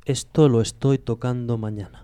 Esto lo estoy tocando mañana.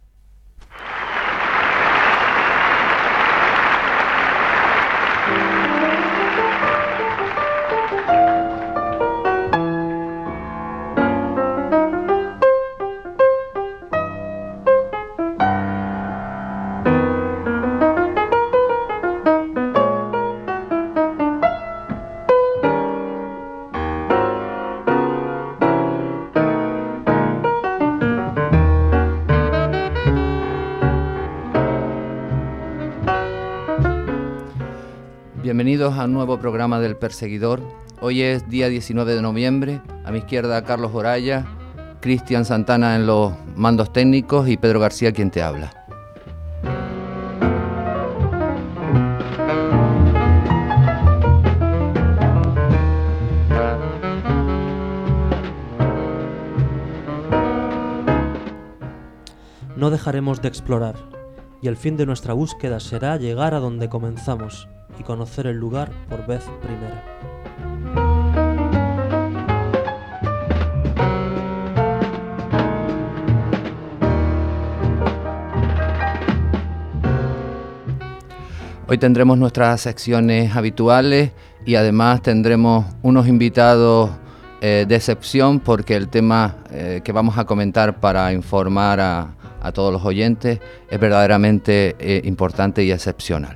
Bienvenidos a un nuevo programa del Perseguidor. Hoy es día 19 de noviembre. A mi izquierda Carlos Oraya, Cristian Santana en los mandos técnicos y Pedro García quien te habla. No dejaremos de explorar, y el fin de nuestra búsqueda será llegar a donde comenzamos y conocer el lugar por vez primera. Hoy tendremos nuestras secciones habituales y además tendremos unos invitados de excepción porque el tema que vamos a comentar para informar a todos los oyentes es verdaderamente importante y excepcional.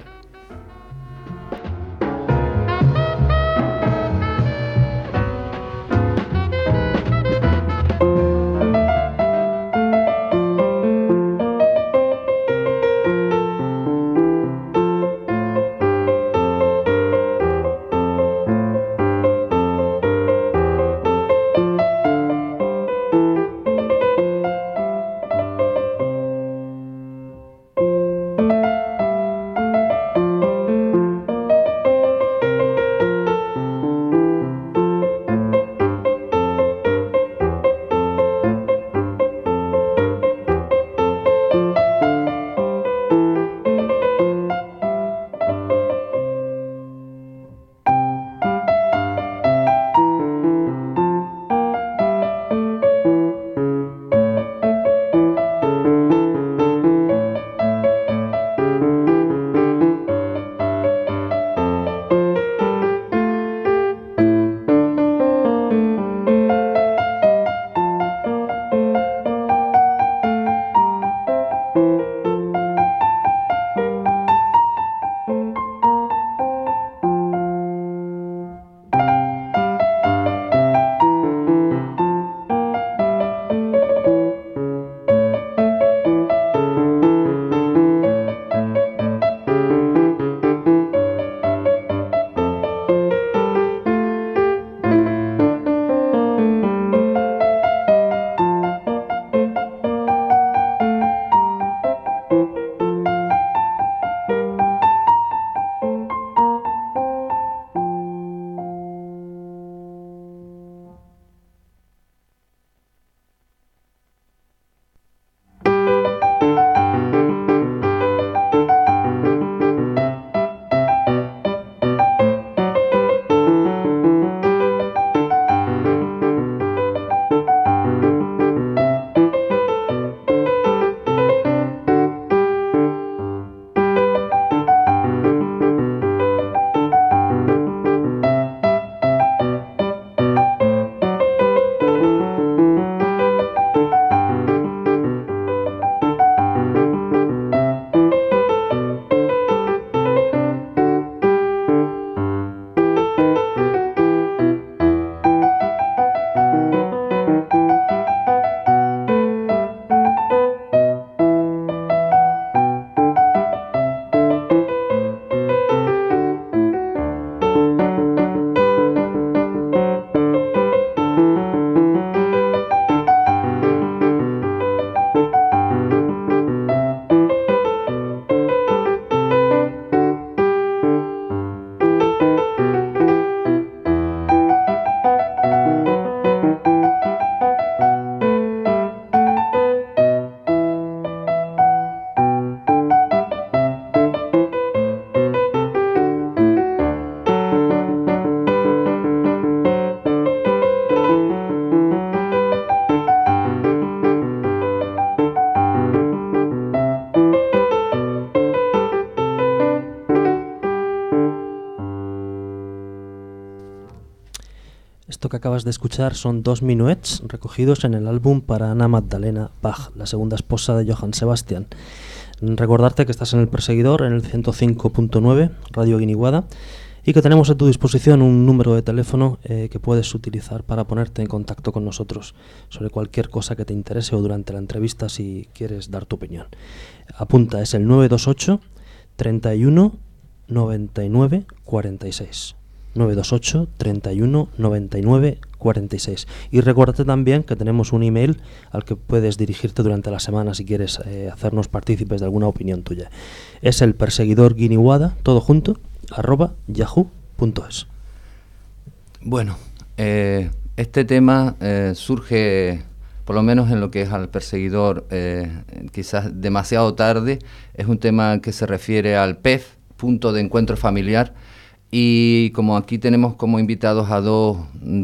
Esto que acabas de escuchar son 2 minuets recogidos en el álbum para Ana Magdalena Bach, la segunda esposa de Johann Sebastian. Recordarte que estás en El Perseguidor, en el 105.9, Radio Guiniguada, y que tenemos a tu disposición un número de teléfono que puedes utilizar para ponerte en contacto con nosotros sobre cualquier cosa que te interese o durante la entrevista si quieres dar tu opinión. Apunta, es el 928 31 99 46. 928 31 99 46. Y recuérdate también que tenemos un email al que puedes dirigirte durante la semana si quieres hacernos partícipes de alguna opinión tuya. Es el perseguidor guiniguada, todo junto, @yahoo.es. Bueno, este tema surge, por lo menos en lo que es al perseguidor, quizás demasiado tarde. Es un tema que se refiere al PEF, punto de encuentro familiar, y como aquí tenemos como invitados a dos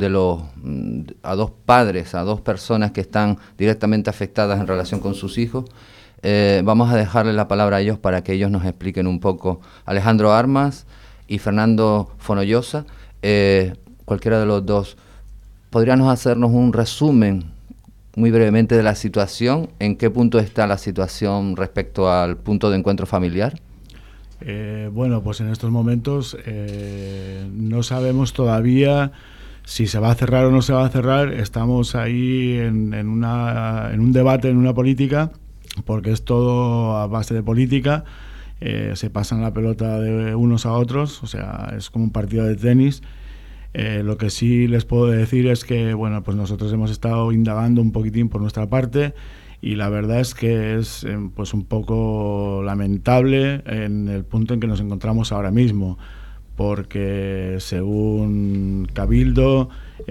padres, a dos personas que están directamente afectadas en relación con sus hijos, vamos a dejarle la palabra a ellos para que ellos nos expliquen un poco. Alejandro Armas y Fernando Fonollosa, cualquiera de los dos, ¿podríamos hacernos un resumen muy brevemente de la situación? ¿En qué punto está la situación respecto al punto de encuentro familiar? Bueno, pues en estos momentos no sabemos todavía si se va a cerrar o no se va a cerrar. Estamos ahí en un debate, en una política, porque es todo a base de política. Se pasan la pelota de unos a otros, o sea, es como un partido de tenis. Lo que sí les puedo decir es que, bueno, pues nosotros hemos estado indagando un poquitín por nuestra parte, y la verdad es que es pues un poco lamentable en el punto en que nos encontramos ahora mismo, porque según Cabildo,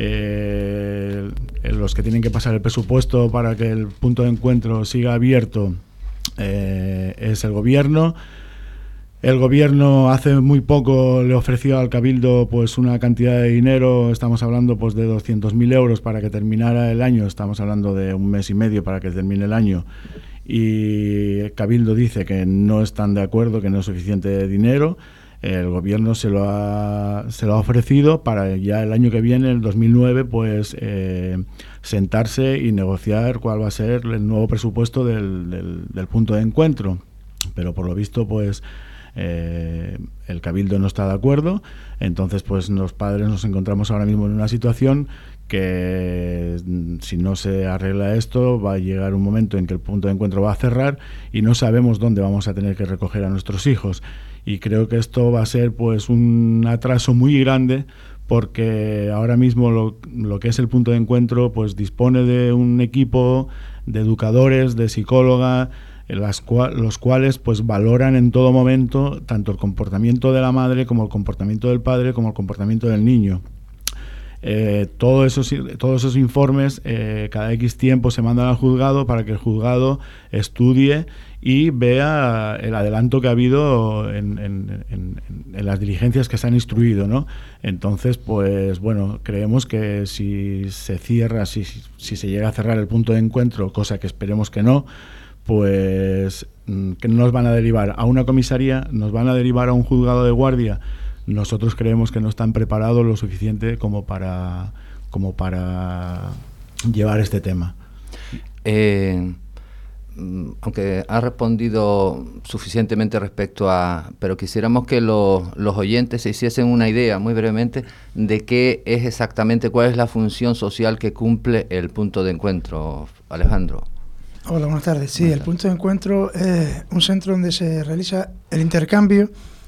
los que tienen que pasar el presupuesto para que el punto de encuentro siga abierto es el gobierno. El gobierno hace muy poco le ofreció al Cabildo pues una cantidad de dinero, estamos hablando pues de 200.000 euros para que terminara el año, estamos hablando de un mes y medio para que termine el año, y el Cabildo dice que no están de acuerdo, que no es suficiente dinero. El gobierno se lo ha ofrecido para ya el año que viene, el 2009, pues sentarse y negociar cuál va a ser el nuevo presupuesto del punto de encuentro, pero por lo visto pues el Cabildo no está de acuerdo. Entonces pues los padres nos encontramos ahora mismo en una situación que si no se arregla esto va a llegar un momento en que el punto de encuentro va a cerrar y no sabemos dónde vamos a tener que recoger a nuestros hijos, y creo que esto va a ser pues un atraso muy grande, porque ahora mismo lo que es el punto de encuentro pues dispone de un equipo de educadores, de psicóloga, los cuales pues valoran en todo momento tanto el comportamiento de la madre como el comportamiento del padre como el comportamiento del niño. Todos esos informes cada X tiempo se mandan al juzgado para que el juzgado estudie y vea el adelanto que ha habido en las diligencias que se han instruido, ¿no? Entonces, pues bueno, creemos que si se cierra, si se llega a cerrar el punto de encuentro, cosa que esperemos que no, pues que nos van a derivar a una comisaría, nos van a derivar a un juzgado de guardia. Nosotros creemos que no están preparados lo suficiente como para llevar este tema. Aunque ha respondido suficientemente respecto a... Pero quisiéramos que los oyentes se hiciesen una idea, muy brevemente, de qué es exactamente, cuál es la función social que cumple el punto de encuentro. Alejandro. Hola, buenas tardes. Sí, el punto de encuentro es un centro donde se realiza el intercambio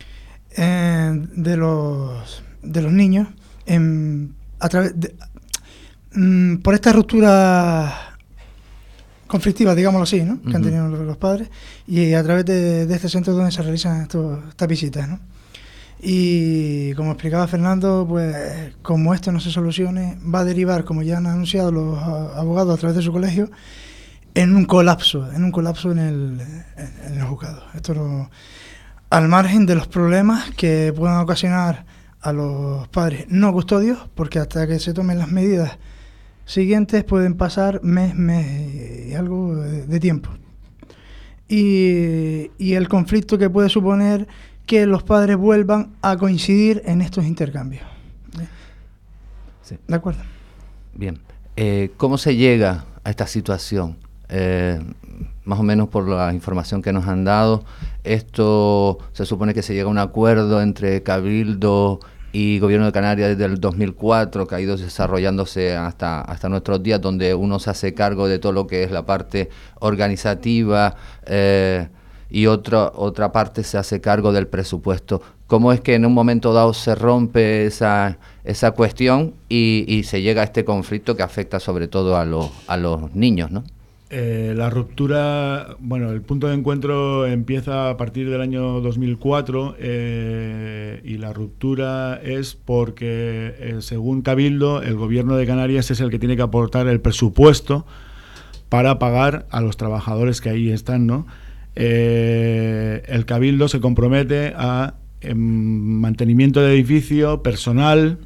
de los niños a través de, por esta ruptura conflictiva, digámoslo así, ¿no? Que han tenido los padres, y a través de este centro donde se realizan estas visitas, ¿no? Y como explicaba Fernando, pues como esto no se solucione, va a derivar, como ya han anunciado los abogados a través de su colegio, en un colapso en el juzgado. Esto al margen de los problemas que puedan ocasionar a los padres no custodios, porque hasta que se tomen las medidas siguientes pueden pasar mes y algo de tiempo. Y el conflicto que puede suponer que los padres vuelvan a coincidir en estos intercambios. Sí. ¿De acuerdo? Bien. ¿Cómo se llega a esta situación? Más o menos por la información que nos han dado, esto se supone que se llega a un acuerdo entre Cabildo y Gobierno de Canarias desde el 2004, que ha ido desarrollándose hasta nuestros días, donde uno se hace cargo de todo lo que es la parte organizativa y otra parte se hace cargo del presupuesto. ¿Cómo es que en un momento dado se rompe esa cuestión y se llega a este conflicto que afecta sobre todo a los niños, ¿no? La ruptura, bueno, el punto de encuentro empieza a partir del año 2004 y la ruptura es porque, según Cabildo, el Gobierno de Canarias es el que tiene que aportar el presupuesto para pagar a los trabajadores que ahí están, ¿no? El Cabildo se compromete a mantenimiento de edificio, personal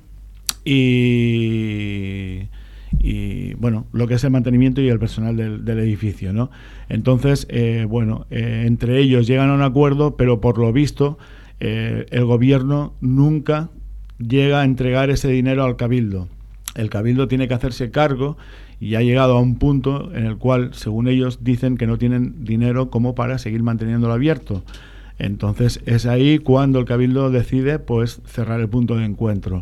y bueno, lo que es el mantenimiento y el personal del edificio, ¿no? Entonces, entre ellos llegan a un acuerdo, pero por lo visto el gobierno nunca llega a entregar ese dinero al Cabildo. El Cabildo tiene que hacerse cargo y ha llegado a un punto en el cual, según ellos, dicen que no tienen dinero como para seguir manteniéndolo abierto. Entonces, es ahí cuando el Cabildo decide, pues, cerrar el punto de encuentro.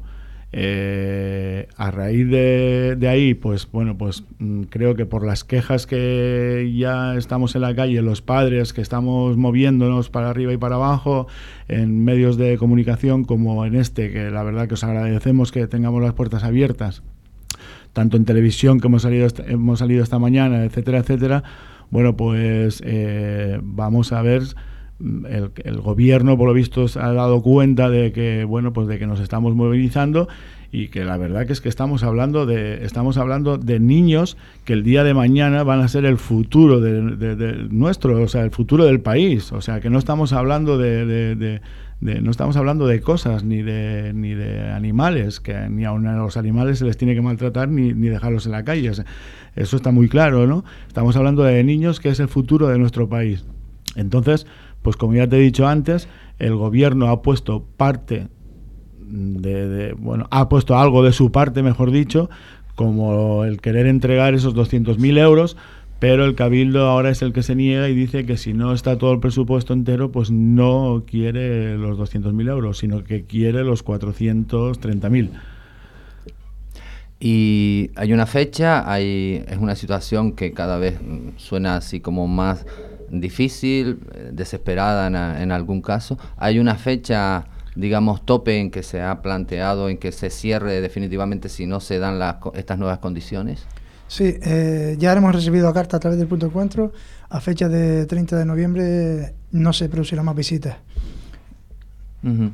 A raíz de ahí, pues bueno, pues creo que por las quejas que ya estamos en la calle, los padres que estamos moviéndonos para arriba y para abajo en medios de comunicación como en que la verdad que os agradecemos que tengamos las puertas abiertas, tanto en televisión que hemos salido esta mañana, etcétera, etcétera. Bueno, pues vamos a ver. El gobierno, por lo visto, se ha dado cuenta de que, bueno, pues de que nos estamos movilizando y que la verdad que es que estamos hablando de niños que el día de mañana van a ser el futuro de nuestro, o sea, el futuro del país. O sea, que no estamos hablando no estamos hablando de cosas ni de animales, que ni a los animales se les tiene que maltratar ni dejarlos en la calle. O sea, eso está muy claro, ¿no? Estamos hablando de niños que es el futuro de nuestro país. Entonces, pues como ya te he dicho antes, el gobierno ha puesto ha puesto algo de su parte, mejor dicho, como el querer entregar esos 200.000 euros, pero el Cabildo ahora es el que se niega y dice que si no está todo el presupuesto entero, pues no quiere los 200.000 euros, sino que quiere los 430.000. Y hay una fecha, es una situación que cada vez suena así como más difícil, desesperada en algún caso. Hay una fecha, digamos, tope en que se ha planteado, en que se cierre definitivamente si no se dan estas nuevas condiciones. Sí, ya hemos recibido carta a través del punto de encuentro. A fecha de 30 de noviembre no se producirán más visitas. Uh-huh.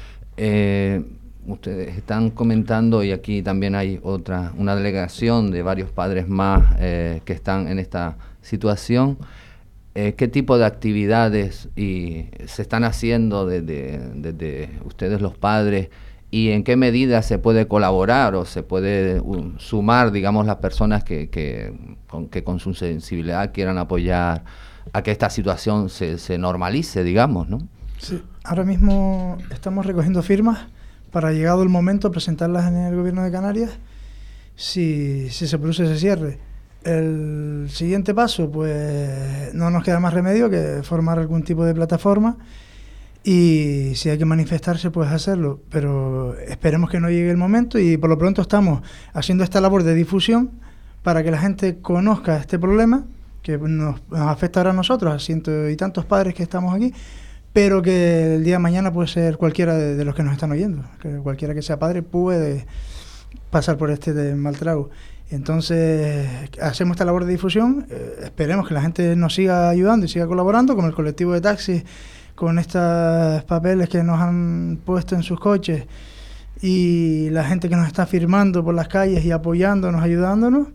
Ustedes están comentando, y aquí también hay una delegación de varios padres más que están en esta situación. ¿Qué tipo de actividades se están haciendo desde ustedes los padres y en qué medida se puede colaborar o se puede sumar, digamos, las personas que con su sensibilidad quieran apoyar a que esta situación se normalice, digamos, ¿no? Sí, ahora mismo estamos recogiendo firmas para, llegado el momento, presentarlas en el Gobierno de Canarias si se produce ese cierre. El siguiente paso, pues no nos queda más remedio que formar algún tipo de plataforma y si hay que manifestarse, pues hacerlo, pero esperemos que no llegue el momento y por lo pronto estamos haciendo esta labor de difusión para que la gente conozca este problema que nos afecta ahora a nosotros, a cientos y tantos padres que estamos aquí, pero que el día de mañana puede ser cualquiera de los que nos están oyendo, que cualquiera que sea padre puede pasar por este mal trago. Entonces, hacemos esta labor de difusión, esperemos que la gente nos siga ayudando y siga colaborando con el colectivo de taxis, con estos papeles que nos han puesto en sus coches y la gente que nos está firmando por las calles y apoyándonos, ayudándonos.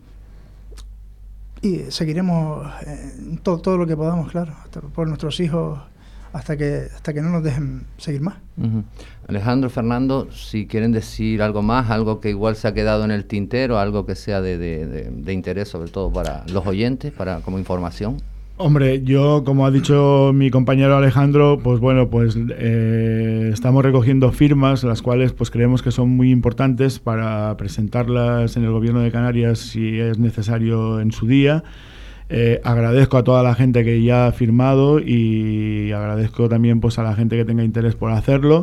Y seguiremos todo lo que podamos, claro, por nuestros hijos, hasta que no nos dejen seguir más. Uh-huh. Alejandro, Fernando, si quieren decir algo más, algo que igual se ha quedado en el tintero, algo que sea de interés sobre todo para los oyentes, como información. Hombre, yo, como ha dicho mi compañero Alejandro, pues bueno, pues estamos recogiendo firmas, las cuales pues creemos que son muy importantes para presentarlas en el Gobierno de Canarias si es necesario en su día. Agradezco a toda la gente que ya ha firmado y agradezco también pues a la gente que tenga interés por hacerlo.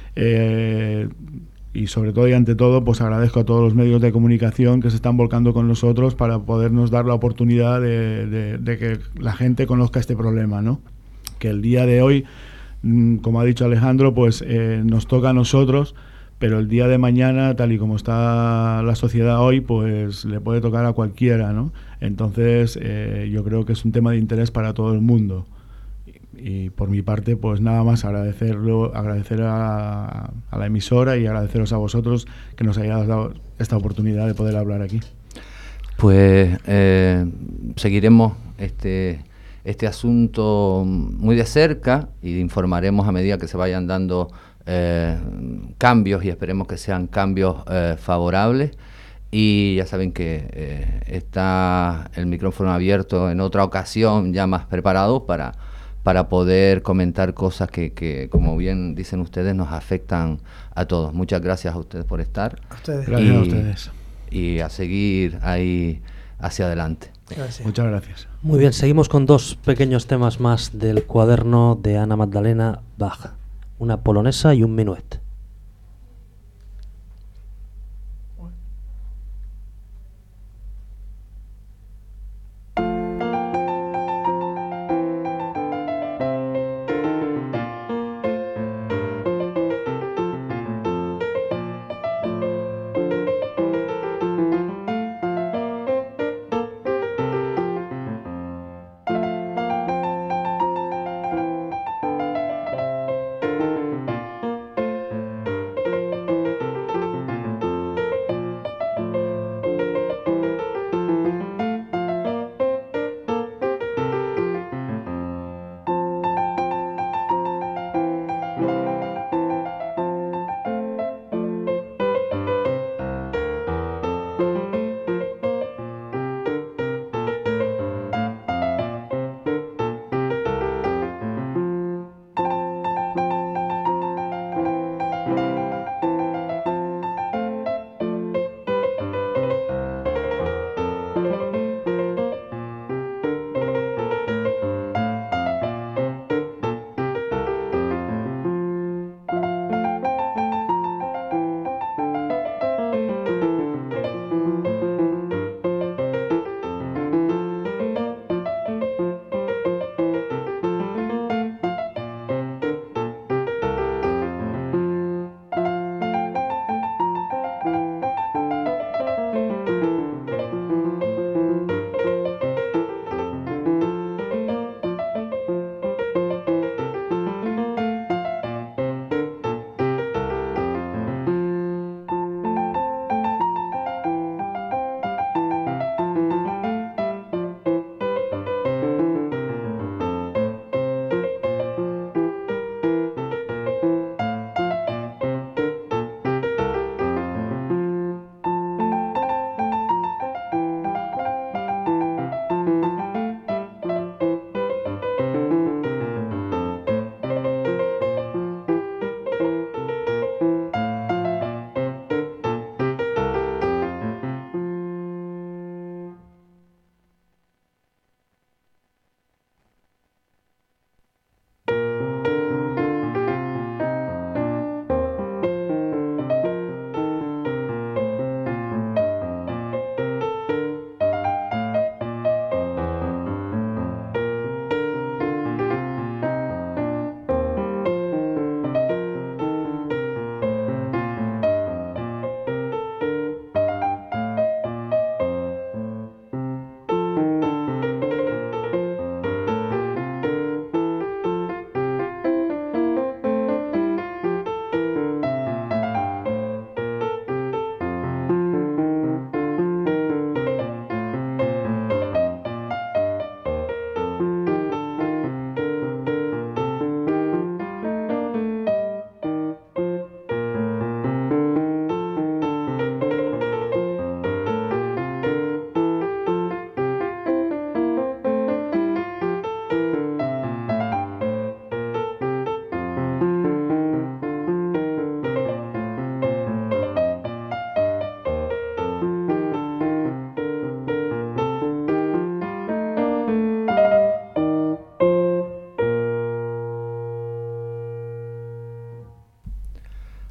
Y sobre todo y ante todo, pues agradezco a todos los medios de comunicación que se están volcando con nosotros para podernos dar la oportunidad de que la gente conozca este problema, ¿no? Que el día de hoy, como ha dicho Alejandro, pues nos toca a nosotros, pero el día de mañana, tal y como está la sociedad hoy, pues le puede tocar a cualquiera, ¿no? Entonces, yo creo que es un tema de interés para todo el mundo. Y por mi parte, pues nada más agradecer a la emisora y agradeceros a vosotros que nos hayáis dado esta oportunidad de poder hablar aquí. Pues seguiremos este asunto muy de cerca y informaremos a medida que se vayan dando cambios, y esperemos que sean cambios favorables. Y ya saben que está el micrófono abierto en otra ocasión, ya más preparado para poder comentar cosas que, como bien dicen ustedes, nos afectan a todos. Muchas gracias a ustedes por estar. A ustedes. Gracias a ustedes. Y a seguir ahí hacia adelante. Gracias. Muchas gracias. Muy bien, seguimos con dos pequeños temas más del cuaderno de Ana Magdalena Bach, una polonesa y un minuet.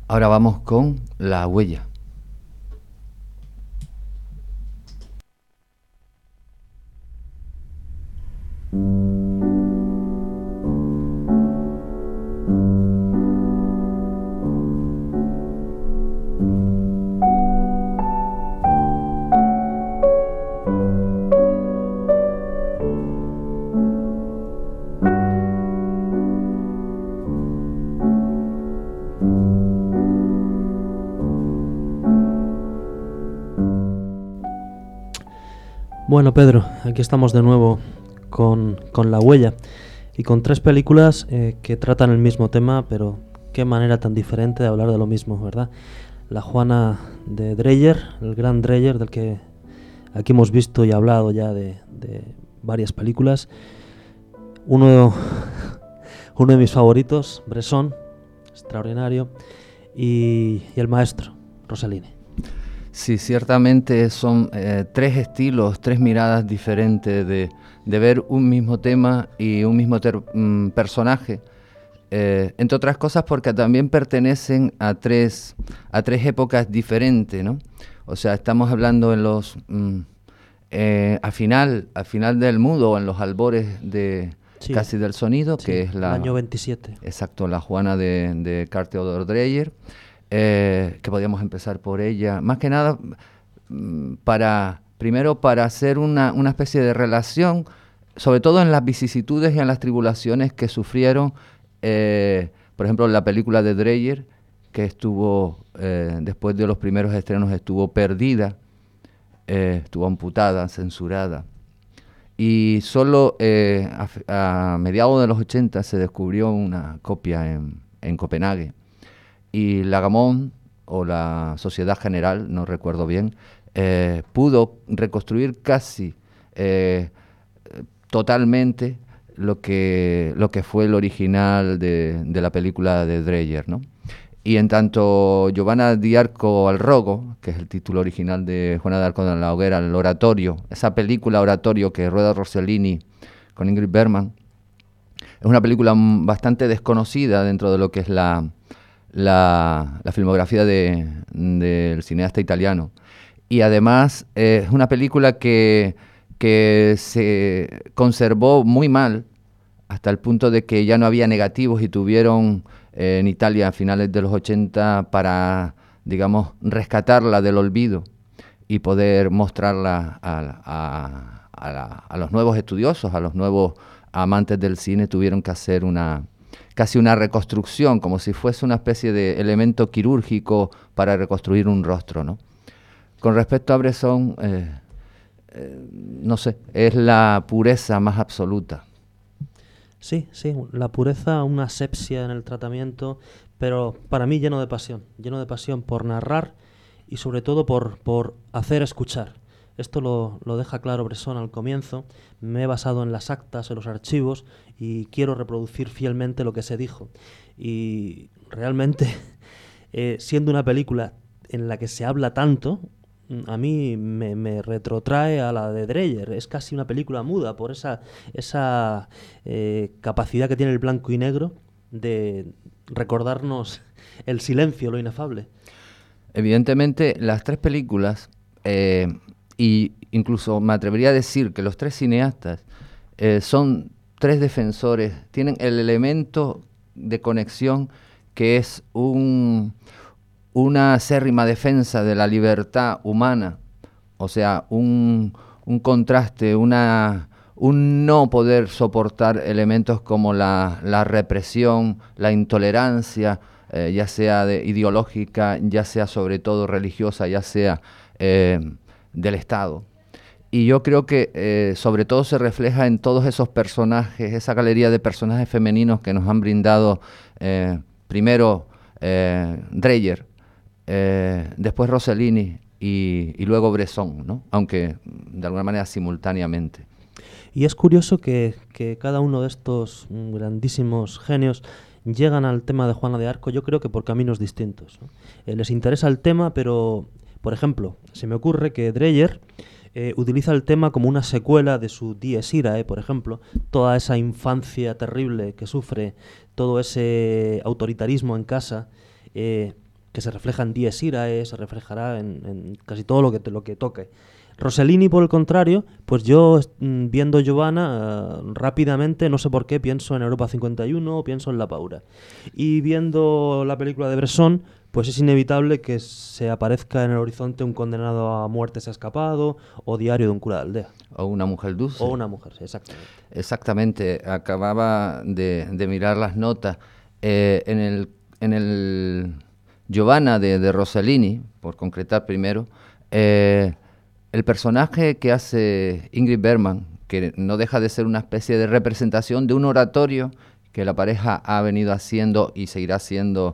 Ahora vamos con La huella. Bueno, Pedro, aquí estamos de nuevo con La huella y con 3 películas que tratan el mismo tema, pero qué manera tan diferente de hablar de lo mismo, ¿verdad? La Juana de Dreyer, el gran Dreyer, del que aquí hemos visto y hablado ya de varias películas. Uno de mis favoritos, Bresson, extraordinario, y el maestro, Rossellini. Sí, ciertamente son 3 estilos, 3 miradas diferentes de ver un mismo tema y un mismo personaje, entre otras cosas porque también pertenecen a tres épocas diferentes, ¿no? O sea, estamos hablando en los al final del mundo, o en los albores de Sí, casi del sonido, sí, que es el año 27. Exacto, la Juana de Carl Theodor Dreyer. Que podíamos empezar por ella, más que nada primero para hacer una especie de relación, sobre todo en las vicisitudes y en las tribulaciones que sufrieron, por ejemplo, la película de Dreyer, que estuvo, después de los primeros estrenos, estuvo perdida, estuvo amputada, censurada, y solo a mediados de los 80 se descubrió una copia en Copenhague. Y la Gaumont, o la Sociedad General, no recuerdo bien, pudo reconstruir casi totalmente lo que fue el original de la película de Dreyer, ¿no? Y en tanto Giovanna di Arco al Rogo, que es el título original de Juana de Arco en la hoguera, el oratorio, esa película oratorio que rueda Rossellini con Ingrid Bergman, es una película bastante desconocida dentro de lo que es la filmografía del cineasta italiano, y además es una película que se conservó muy mal hasta el punto de que ya no había negativos y tuvieron en Italia a finales de los 80 para, digamos, rescatarla del olvido y poder mostrarla a los nuevos estudiosos, a los nuevos amantes del cine. Tuvieron que hacer casi una reconstrucción, como si fuese una especie de elemento quirúrgico para reconstruir un rostro, ¿no? Con respecto a Bresson, no sé, es la pureza más absoluta. Sí, la pureza, una asepsia en el tratamiento, pero para mí lleno de pasión por narrar y sobre todo por hacer escuchar. Esto lo deja claro Bresson al comienzo. Me he basado en las actas, en los archivos, y quiero reproducir fielmente lo que se dijo. Y realmente, siendo una película en la que se habla tanto, a mí me retrotrae a la de Dreyer. Es casi una película muda por esa capacidad que tiene el blanco y negro de recordarnos el silencio, lo inefable. Evidentemente, las 3 películas... y incluso me atrevería a decir que los 3 cineastas son 3 defensores, tienen el elemento de conexión que es una acérrima defensa de la libertad humana, o sea, un contraste, un no poder soportar elementos como la represión, la intolerancia, ya sea ideológica, ya sea sobre todo religiosa, ya sea... del Estado. Y yo creo que sobre todo se refleja en todos esos personajes, esa galería de personajes femeninos que nos han brindado primero Dreyer, después Rossellini y luego Bresson, ¿no? Aunque de alguna manera simultáneamente. Y es curioso que cada uno de estos grandísimos genios llegan al tema de Juana de Arco, yo creo que por caminos distintos, ¿no? Les interesa el tema, pero... Por ejemplo, se me ocurre que Dreyer utiliza el tema como una secuela de su Dies Irae, por ejemplo, toda esa infancia terrible que sufre, todo ese autoritarismo en casa, que se refleja en Dies Irae, se reflejará en casi todo lo que toque. Rossellini, por el contrario, pues yo viendo Giovanna rápidamente, no sé por qué, pienso en Europa 51 o pienso en La Paura. Y viendo la película de Bresson, pues es inevitable que se aparezca en el horizonte Un condenado a muerte se ha escapado, o Diario de un cura de aldea. O Una mujer dulce. O Una mujer, exactamente. Exactamente, acababa de mirar las notas. En el Giovanna de Rossellini, por concretar primero, el personaje que hace Ingrid Bergman, que no deja de ser una especie de representación de un oratorio que la pareja ha venido haciendo y seguirá haciendo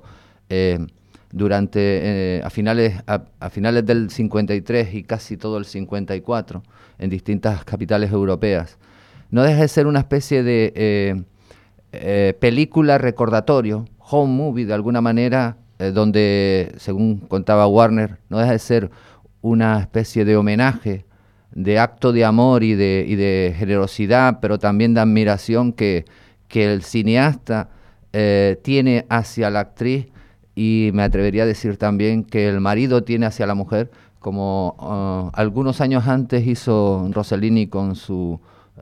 durante a finales del 53 y casi todo el 54 en distintas capitales europeas. No deja de ser una especie de película recordatorio, home movie de alguna manera, donde, según contaba Warner, no deja de ser una especie de homenaje, de acto de amor y de generosidad, pero también de admiración que el cineasta tiene hacia la actriz, y me atrevería a decir también que el marido tiene hacia la mujer, como algunos años antes hizo Rossellini con su,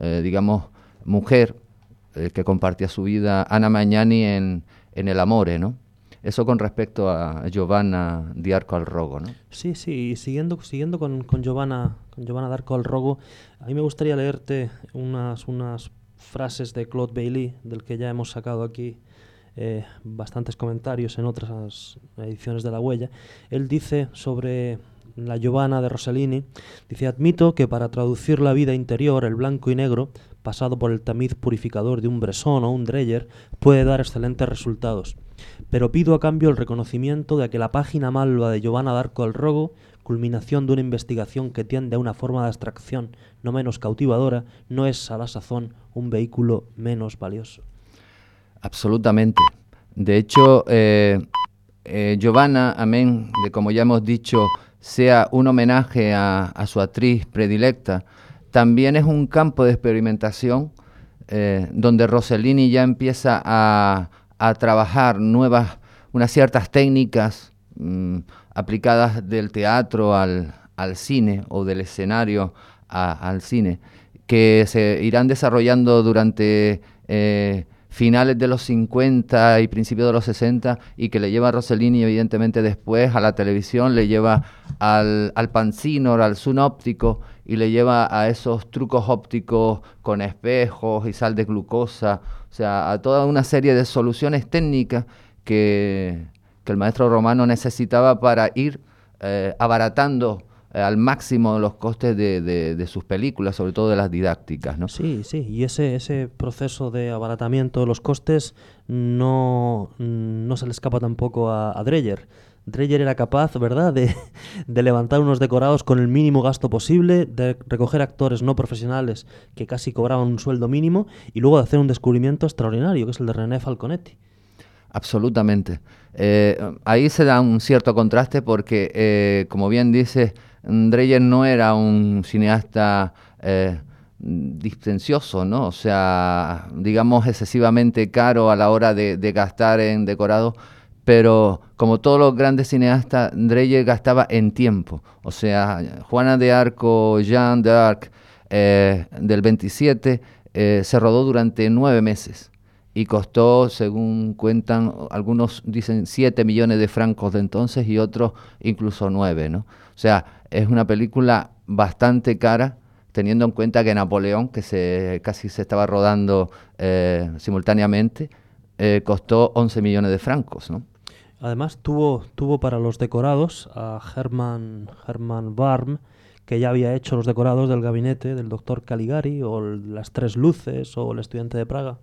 mujer, que compartía su vida, Anna Magnani, en El Amore, ¿no? Eso con respecto a Giovanna di Arco al Rogo, ¿no? Sí, y siguiendo con Giovanna d'Arco al Rogo, a mí me gustaría leerte unas frases de Claude Bailly, del que ya hemos sacado aquí bastantes comentarios en otras ediciones de La Huella. Él dice sobre la Giovanna de Rossellini, dice: admito que para traducir la vida interior, el blanco y negro, pasado por el tamiz purificador de un Bresson o un Dreyer, puede dar excelentes resultados. Pero pido a cambio el reconocimiento de que la página malva de Giovanna d'Arco al Rogo, culminación de una investigación que tiende a una forma de abstracción no menos cautivadora, no es a la sazón un vehículo menos valioso. Absolutamente. De hecho, Giovanna, amén de, como ya hemos dicho, sea un homenaje a su actriz predilecta, también es un campo de experimentación donde Rossellini ya empieza a trabajar unas ciertas técnicas aplicadas del teatro al cine, o del escenario al cine, que se irán desarrollando durante finales de los 50 y principios de los 60, y que le lleva a Rossellini evidentemente después a la televisión, le lleva al Pansinor, al zoom óptico, y le lleva a esos trucos ópticos con espejos y sal de glucosa, o sea, a toda una serie de soluciones técnicas que el maestro romano necesitaba para ir abaratando al máximo los costes de sus películas, sobre todo de las didácticas, ¿no? Sí, y ese proceso de abaratamiento de los costes no se le escapa tampoco a Dreyer. Dreyer era capaz, ¿verdad?, de levantar unos decorados con el mínimo gasto posible, de recoger actores no profesionales que casi cobraban un sueldo mínimo, y luego de hacer un descubrimiento extraordinario, que es el de René Falconetti. Absolutamente. Ahí se da un cierto contraste porque, como bien dices, Dreyer no era un cineasta dispendioso, ¿no? O sea, digamos, excesivamente caro a la hora de gastar en decorados, pero como todos los grandes cineastas, Dreyer gastaba en tiempo. O sea, Juana de Arco, Jeanne d'Arc, del 27, se rodó durante 9 meses. Y costó, según cuentan, algunos dicen 7 millones de francos de entonces y otros incluso 9, ¿no? O sea, es una película bastante cara, teniendo en cuenta que Napoleón, que casi se estaba rodando simultáneamente, costó 11 millones de francos, ¿no? Además tuvo para los decorados a Hermann Warm, que ya había hecho los decorados del gabinete del doctor Caligari, o Las Tres Luces, o El Estudiante de Praga.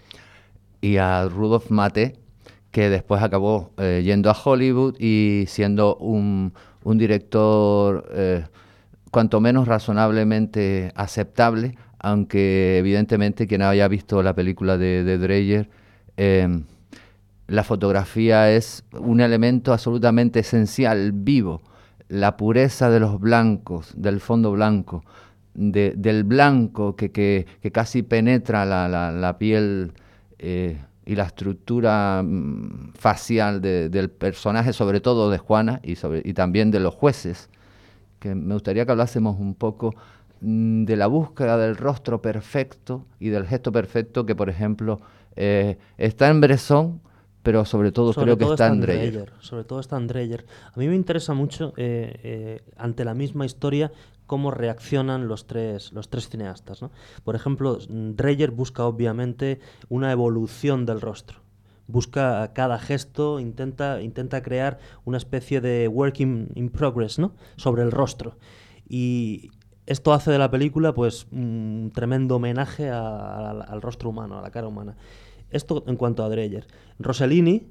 Y a Rudolf Maté, que después acabó yendo a Hollywood y siendo un director cuanto menos razonablemente aceptable, aunque evidentemente quien haya visto la película de Dreyer, la fotografía es un elemento absolutamente esencial, vivo, la pureza de los blancos, del fondo blanco, del blanco que casi penetra la piel y la estructura facial del personaje, sobre todo de Juana y también de los jueces, que me gustaría que hablásemos un poco de la búsqueda del rostro perfecto y del gesto perfecto que, por ejemplo, está en Bresson, pero sobre todo creo que está en Dreyer. Sobre todo está en Dreyer. A mí me interesa mucho, ante la misma historia, cómo reaccionan los tres cineastas, ¿no? Por ejemplo, Dreyer busca obviamente una evolución del rostro. Busca cada gesto, intenta crear una especie de work in progress, ¿no? Sobre el rostro. Y esto hace de la película pues un tremendo homenaje al rostro humano, a la cara humana. Esto en cuanto a Dreyer. Rossellini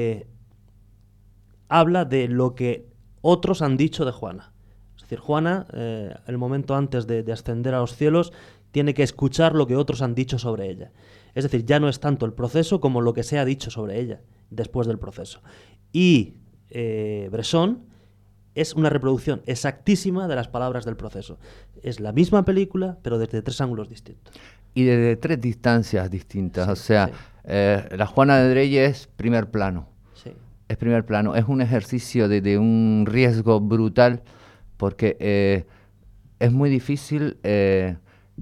habla de lo que otros han dicho de Juana. Es decir, Juana, el momento antes de ascender a los cielos, tiene que escuchar lo que otros han dicho sobre ella. Es decir, ya no es tanto el proceso como lo que se ha dicho sobre ella después del proceso. Y Bresson es una reproducción exactísima de las palabras del proceso. Es la misma película, pero desde 3 ángulos distintos. Y desde 3 distancias distintas. Sí, o sea, sí. La Juana de Dreyer es primer plano. Sí. Es primer plano. Es un ejercicio de un riesgo brutal, porque es muy difícil. Es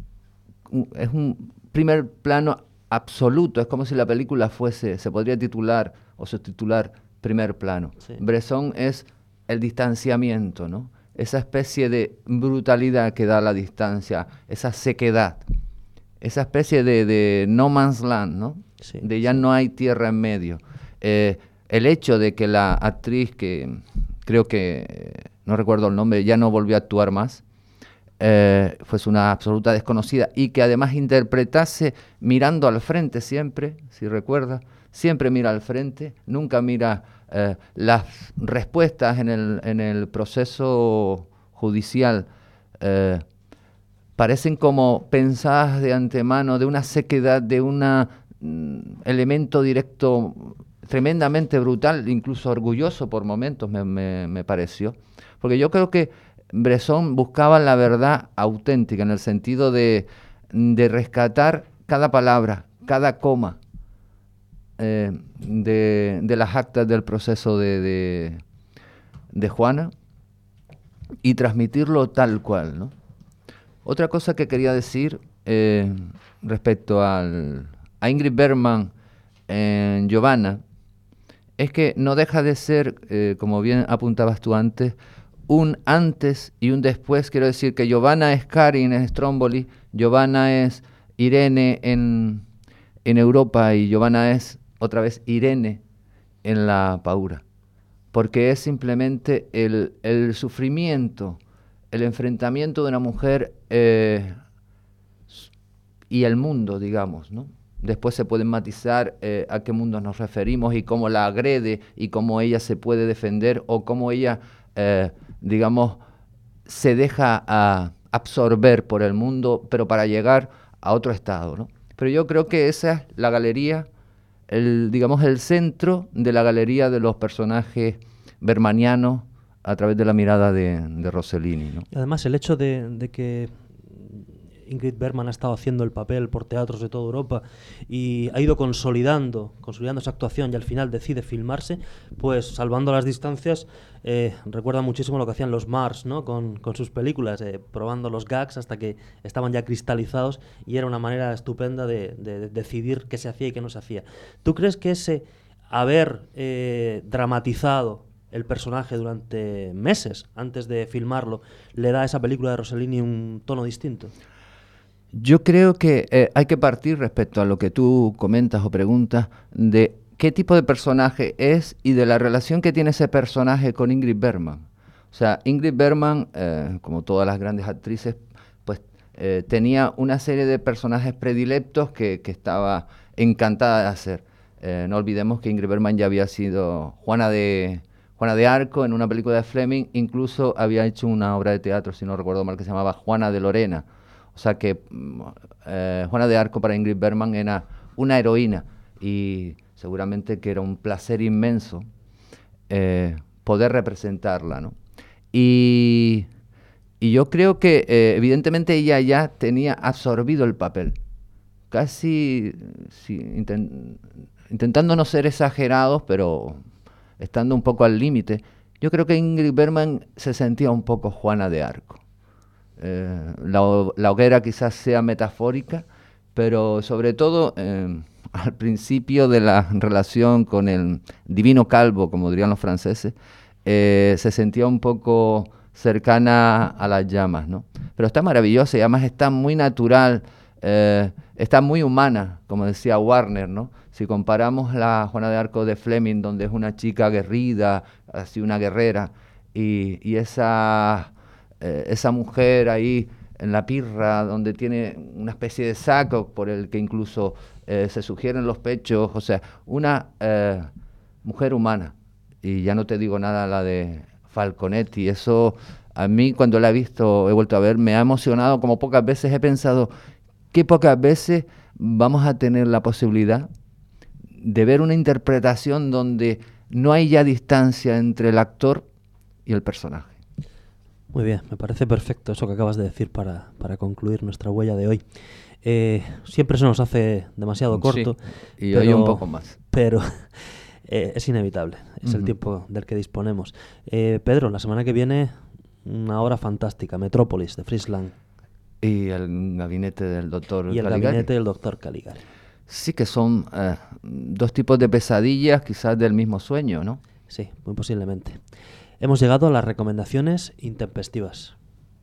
un primer plano absoluto. Es como si la película se podría titular o subtitular primer plano. Sí. Bresson es el distanciamiento, ¿no? Esa especie de brutalidad que da la distancia, esa sequedad, esa especie de no man's land, ¿no? Sí, de ya no hay tierra en medio. El hecho de que la actriz, que creo que, no recuerdo el nombre, ya no volvió a actuar más, fue una absoluta desconocida, y que además interpretase mirando al frente siempre, si recuerda, siempre mira al frente, nunca mira las respuestas en el proceso judicial, parecen como pensadas de antemano, de una sequedad, de un elemento directo tremendamente brutal, incluso orgulloso por momentos me pareció, porque yo creo que Bresson buscaba la verdad auténtica, en el sentido de rescatar cada palabra, cada coma de las actas del proceso de Juana, y transmitirlo tal cual, ¿no? Otra cosa que quería decir respecto a Ingrid Bergman en Giovanna, es que no deja de ser, como bien apuntabas tú antes, un antes y un después. Quiero decir que Giovanna es Karin en Stromboli, Giovanna es Irene en Europa, y Giovanna es otra vez Irene en La Paura, porque es simplemente el sufrimiento, el enfrentamiento de una mujer y el mundo, digamos, ¿no? Después se pueden matizar a qué mundo nos referimos y cómo la agrede y cómo ella se puede defender, o cómo ella, digamos, se deja absorber por el mundo, pero para llegar a otro estado, ¿no? Pero yo creo que esa es la galería, digamos, el centro de la galería de los personajes bermanianos a través de la mirada de Rossellini, ¿no? Y además el hecho de que Ingrid Bergman ha estado haciendo el papel por teatros de toda Europa y ha ido consolidando esa actuación, y al final decide filmarse, pues salvando las distancias, recuerda muchísimo lo que hacían los Mars, ¿no? con sus películas, probando los gags hasta que estaban ya cristalizados, y era una manera estupenda de decidir qué se hacía y qué no se hacía. ¿Tú crees que ese haber dramatizado el personaje durante meses antes de filmarlo le da a esa película de Rossellini un tono distinto? Yo creo que hay que partir, respecto a lo que tú comentas o preguntas, de qué tipo de personaje es y de la relación que tiene ese personaje con Ingrid Bergman. O sea, Ingrid Bergman, como todas las grandes actrices, pues tenía una serie de personajes predilectos que estaba encantada de hacer. No olvidemos que Ingrid Bergman ya había sido Juana de Arco en una película de Fleming, incluso había hecho una obra de teatro, si no recuerdo mal, que se llamaba Juana de Lorena. O sea que Juana de Arco para Ingrid Bergman era una heroína, y seguramente que era un placer inmenso poder representarla, ¿no? Y yo creo que evidentemente ella ya tenía absorbido el papel. Casi, intentando no ser exagerados, pero estando un poco al límite, yo creo que Ingrid Bergman se sentía un poco Juana de Arco. La hoguera quizás sea metafórica, pero sobre todo al principio de la relación con el divino calvo, como dirían los franceses, se sentía un poco cercana a las llamas, ¿no? Pero está maravillosa y además está muy natural, está muy humana, como decía Warner, ¿no? Si comparamos la Juana de Arco de Fleming, donde es una chica aguerrida, así una guerrera, y esa mujer ahí en la pirra, donde tiene una especie de saco por el que incluso se sugieren los pechos, o sea, una mujer humana. Y ya no te digo nada la de Falconetti, eso a mí cuando la he visto, he vuelto a ver, me ha emocionado como pocas veces. He pensado, qué pocas veces vamos a tener la posibilidad de ver una interpretación donde no hay ya distancia entre el actor y el personaje. Muy bien, me parece perfecto eso que acabas de decir para concluir nuestra huella de hoy. Siempre se nos hace demasiado corto. Sí, y hoy un poco más. Pero es inevitable, es el tiempo del que disponemos. Pedro, la semana que viene, una hora fantástica, Metrópolis, de Friesland. Y el gabinete del doctor Caligari. Y el gabinete del doctor Caligari. Sí, que son dos tipos de pesadillas, quizás del mismo sueño, ¿no? Sí, muy posiblemente. Hemos llegado a las recomendaciones intempestivas.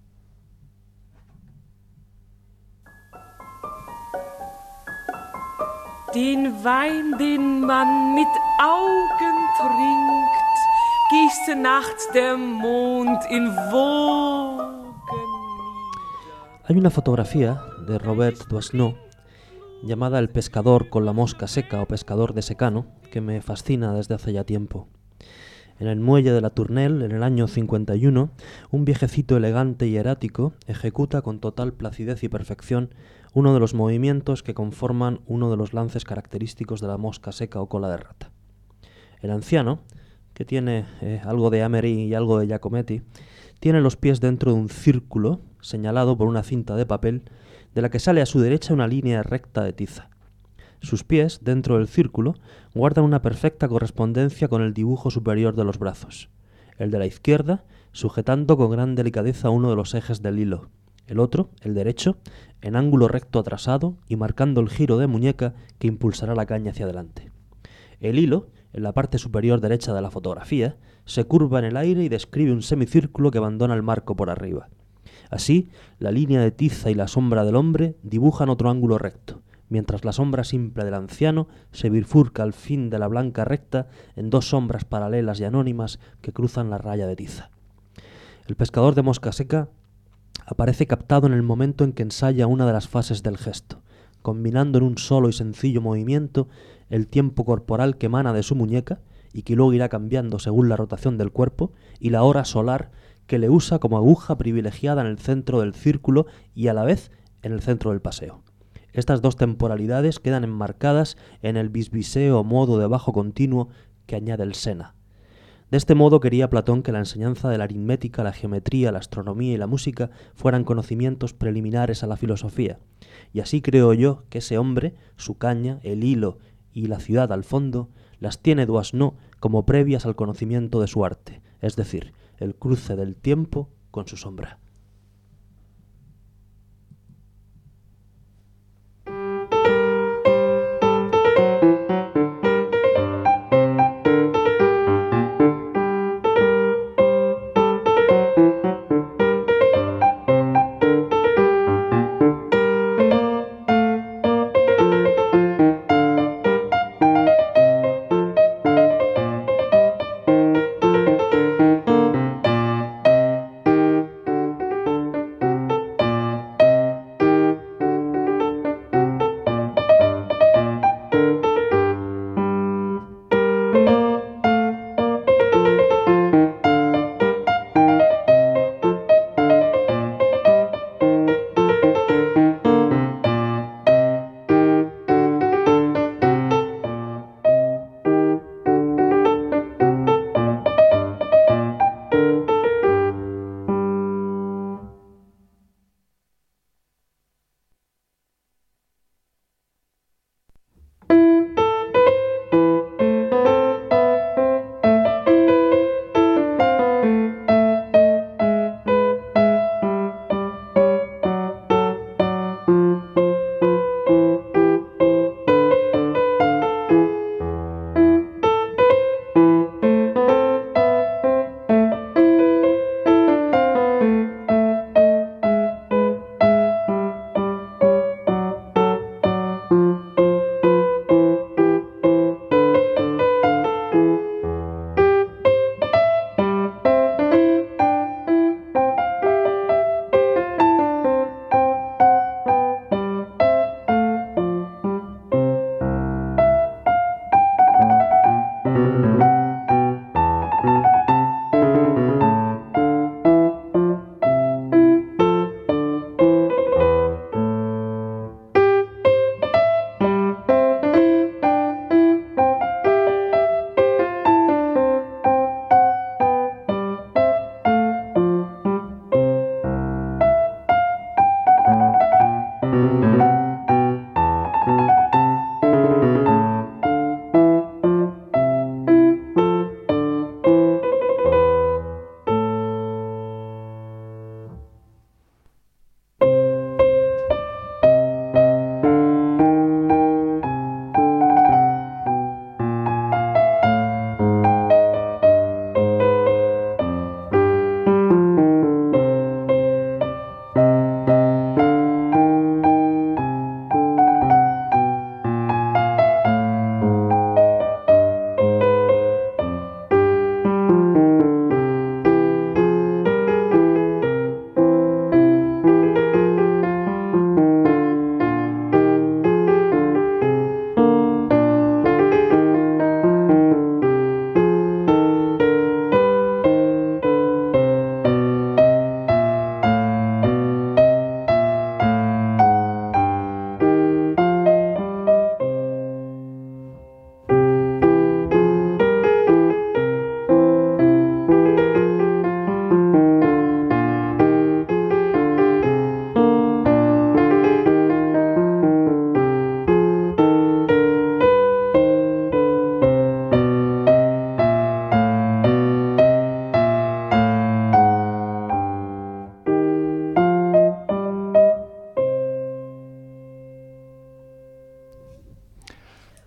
Den Wein, den man mit Augen trinkt, gießt nachts der Mond in Wogen nieder. Hay una fotografía de Robert Doisneau llamada El pescador con la mosca seca o pescador de secano que me fascina desde hace ya tiempo. En el muelle de la Tournelle, en el año 51, un viejecito elegante y erático ejecuta con total placidez y perfección uno de los movimientos que conforman uno de los lances característicos de la mosca seca o cola de rata. El anciano, que tiene algo de Amery y algo de Giacometti, tiene los pies dentro de un círculo señalado por una cinta de papel de la que sale a su derecha una línea recta de tiza. Sus pies, dentro del círculo, guardan una perfecta correspondencia con el dibujo superior de los brazos. El de la izquierda, sujetando con gran delicadeza uno de los ejes del hilo. El otro, el derecho, en ángulo recto atrasado y marcando el giro de muñeca que impulsará la caña hacia adelante. El hilo, en la parte superior derecha de la fotografía, se curva en el aire y describe un semicírculo que abandona el marco por arriba. Así, la línea de tiza y la sombra del hombre dibujan otro ángulo recto, mientras la sombra simple del anciano se bifurca al fin de la blanca recta en dos sombras paralelas y anónimas que cruzan la raya de tiza. El pescador de mosca seca aparece captado en el momento en que ensaya una de las fases del gesto, combinando en un solo y sencillo movimiento el tiempo corporal que emana de su muñeca y que luego irá cambiando según la rotación del cuerpo, y la hora solar que le usa como aguja privilegiada en el centro del círculo y a la vez en el centro del paseo. Estas dos temporalidades quedan enmarcadas en el bisbiseo modo de bajo continuo que añade el Sena. De este modo quería Platón que la enseñanza de la aritmética, la geometría, la astronomía y la música fueran conocimientos preliminares a la filosofía. Y así creo yo que ese hombre, su caña, el hilo y la ciudad al fondo, las tiene Doisneau como previas al conocimiento de su arte, es decir, el cruce del tiempo con su sombra.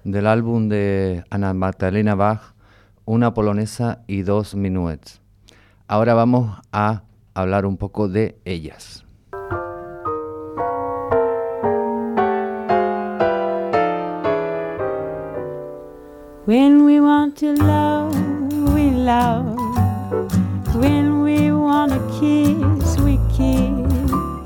del álbum de Anna Magdalena Bach, una polonesa y 2 minuets. Ahora vamos a hablar un poco de ellas. When we want to love, we love. When we want to kiss, we kiss.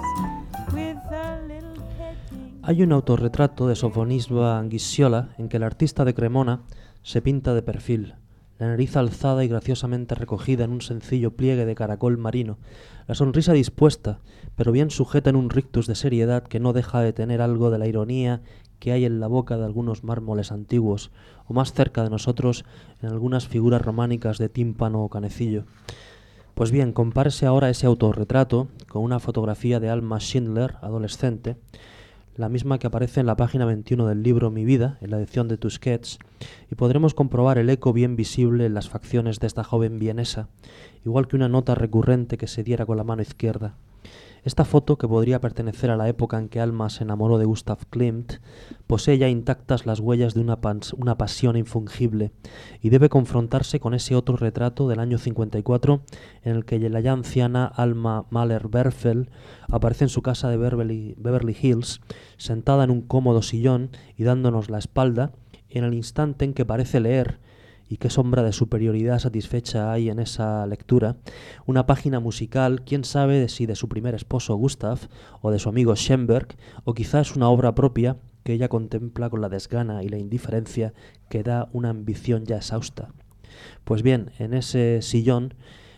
With a little petting. Hay un autorretrato de Sofonisba Anguissiola en que el artista de Cremona se pinta de perfil, la nariz alzada y graciosamente recogida en un sencillo pliegue de caracol marino, la sonrisa dispuesta, pero bien sujeta en un rictus de seriedad que no deja de tener algo de la ironía que hay en la boca de algunos mármoles antiguos, o más cerca de nosotros en algunas figuras románicas de tímpano o canecillo. Pues bien, compárese ahora ese autorretrato con una fotografía de Alma Schindler, adolescente, la misma que aparece en la página 21 del libro Mi vida, en la edición de Tusquets, y podremos comprobar el eco bien visible en las facciones de esta joven vienesa, igual que una nota recurrente que se diera con la mano izquierda. Esta foto, que podría pertenecer a la época en que Alma se enamoró de Gustav Klimt, posee ya intactas las huellas de una pasión infungible y debe confrontarse con ese otro retrato del año 54 en el que la ya anciana Alma Mahler-Werfel aparece en su casa de Beverly Hills, sentada en un cómodo sillón y dándonos la espalda en el instante en que parece leer, y qué sombra de superioridad satisfecha hay en esa lectura, una página musical, quién sabe si de su primer esposo Gustav o de su amigo Schoenberg, o quizás una obra propia que ella contempla con la desgana y la indiferencia que da una ambición ya exhausta. Pues bien, en ese sillón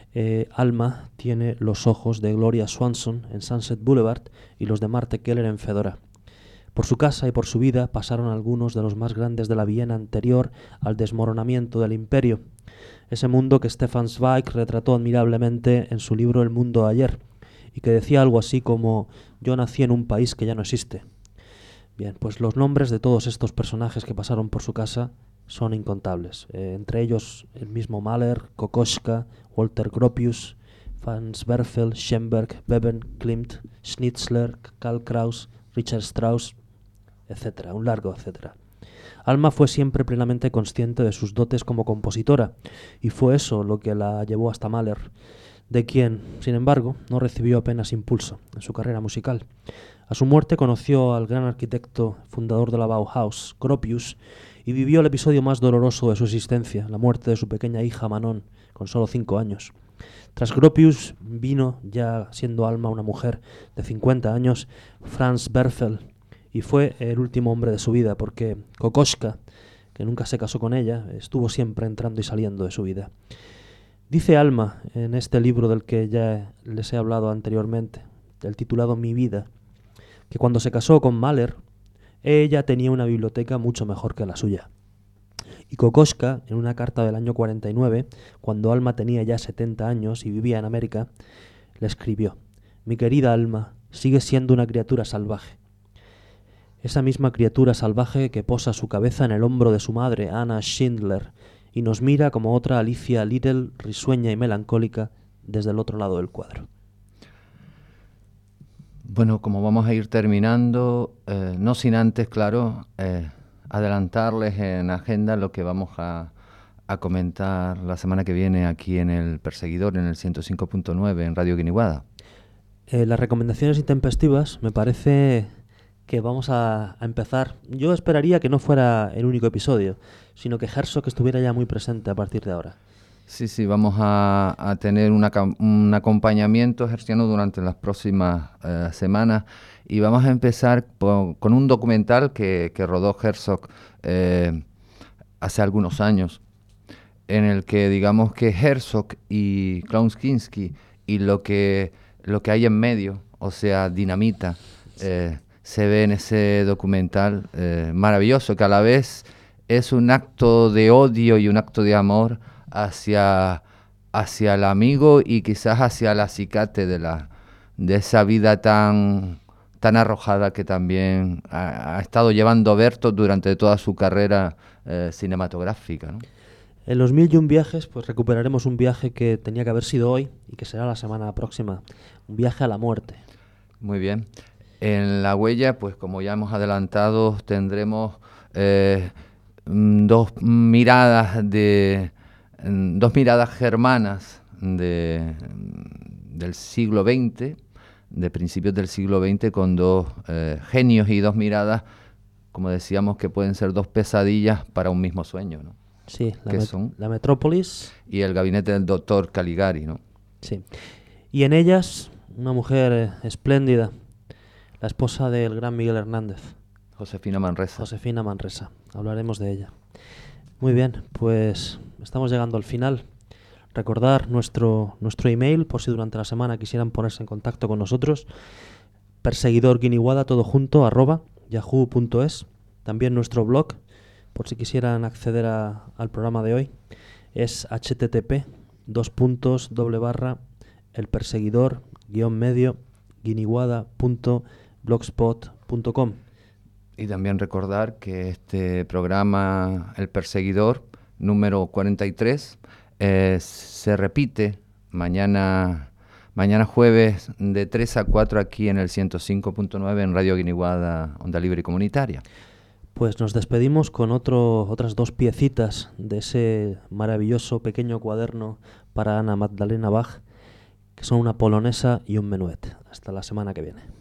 Alma tiene los ojos de Gloria Swanson en Sunset Boulevard y los de Marte Keller en Fedora. Por su casa y por su vida pasaron algunos de los más grandes de la Viena anterior al desmoronamiento del imperio, ese mundo que Stefan Zweig retrató admirablemente en su libro El mundo de ayer, y que decía algo así como «Yo nací en un país que ya no existe». Bien, pues los nombres de todos estos personajes que pasaron por su casa son incontables, entre ellos el mismo Mahler, Kokoschka, Walter Gropius, Franz Werfel, Schoenberg, Beben, Klimt, Schnitzler, Karl Kraus, Richard Strauss, etcétera, un largo etcétera. Alma fue siempre plenamente consciente de sus dotes como compositora, y fue eso lo que la llevó hasta Mahler, de quien, sin embargo, no recibió apenas impulso en su carrera musical. A su muerte conoció al gran arquitecto fundador de la Bauhaus, Gropius, y vivió el episodio más doloroso de su existencia, la muerte de su pequeña hija Manon, con solo 5 años. Tras Gropius vino, ya siendo Alma una mujer de 50 años, Franz Werfel, y fue el último hombre de su vida, porque Kokoschka, que nunca se casó con ella, estuvo siempre entrando y saliendo de su vida. Dice Alma, en este libro del que ya les he hablado anteriormente, el titulado Mi vida, que cuando se casó con Mahler, ella tenía una biblioteca mucho mejor que la suya. Y Kokoschka, en una carta del año 49, cuando Alma tenía ya 70 años y vivía en América, le escribió: «Mi querida Alma, sigue siendo una criatura salvaje. Esa misma criatura salvaje que posa su cabeza en el hombro de su madre, Anna Schindler, y nos mira como otra Alicia Little, risueña y melancólica, desde el otro lado del cuadro». Bueno, como vamos a ir terminando, no sin antes, claro, adelantarles en agenda lo que vamos a comentar la semana que viene aquí en El Perseguidor, en el 105.9, en Radio Guiniguada. Las recomendaciones intempestivas, me parece que vamos a empezar. Yo esperaría que no fuera el único episodio, sino que Herzog estuviera ya muy presente a partir de ahora. Sí, vamos a tener un acompañamiento hertziano durante las próximas semanas, y vamos a empezar con un documental que rodó Herzog hace algunos años, en el que digamos que Herzog y Klaus Kinski y lo que hay en medio, o sea, dinamita, se ve en ese documental maravilloso, que a la vez es un acto de odio y un acto de amor hacia el amigo y quizás hacia el acicate de esa vida tan arrojada que también ha estado llevando Bertolt durante toda su carrera cinematográfica, ¿no? En los 1001 viajes, pues recuperaremos un viaje que tenía que haber sido hoy y que será la semana próxima, un viaje a la muerte. Muy bien. En La Huella, pues como ya hemos adelantado, tendremos dos miradas germanas del siglo XX, de principios del siglo XX, con dos genios y dos miradas, como decíamos, que pueden ser dos pesadillas para un mismo sueño, ¿no? Sí, son la Metrópolis y el gabinete del doctor Caligari, ¿no? Sí. Y en ellas, una mujer espléndida, la esposa del gran Miguel Hernández. Josefina Manresa. Josefina Manresa. Hablaremos de ella. Muy bien, pues estamos llegando al final. Recordar nuestro email, por si durante la semana quisieran ponerse en contacto con nosotros. perseguidorguiniguada, todo junto, @yahoo.es. También nuestro blog, por si quisieran acceder al programa de hoy, es http://elperseguidor-medio-guiniguada.blogspot.com. Y también recordar que este programa, El Perseguidor, número 43, se repite mañana jueves de 3 a 4 aquí en el 105.9 en Radio Guiniguada, Onda Libre y Comunitaria. Pues nos despedimos con otras dos piecitas de ese maravilloso pequeño cuaderno para Anna Magdalena Bach, que son una polonesa y un menuet. Hasta la semana que viene.